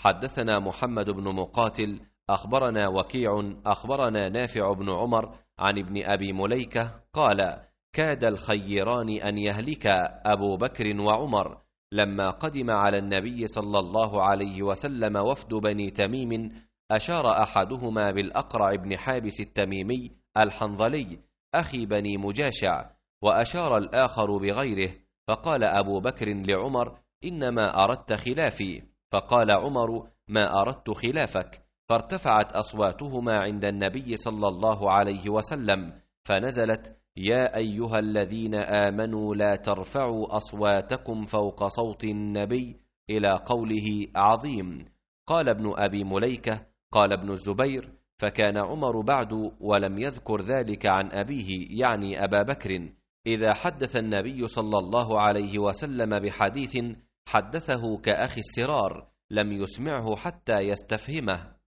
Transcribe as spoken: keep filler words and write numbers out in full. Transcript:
حدثنا محمد بن مقاتل أخبرنا وكيع أخبرنا نافع بن عمر عن ابن أبي مليكة قال: كاد الخيران أن يهلك أبو بكر وعمر لما قدم على النبي صلى الله عليه وسلم وفد بني تميم، أشار أحدهما بالأقرع بن حابس التميمي الحنظلي أخي بني مجاشع، وأشار الآخر بغيره، فقال أبو بكر لعمر: إنما أردت خلافي، فقال عمر: ما أردت خلافك، فارتفعت أصواتهما عند النبي صلى الله عليه وسلم، فنزلت: يا أيها الذين آمنوا لا ترفعوا أصواتكم فوق صوت النبي إلى قوله عظيم. قال ابن أبي مليكة: قال ابن الزبير: فكان عمر بعد ولم يذكر ذلك عن أبيه يعني أبا بكر، إذا حدث النبي صلى الله عليه وسلم بحديث حدثه كأخي السرار لم يسمعه حتى يستفهمه.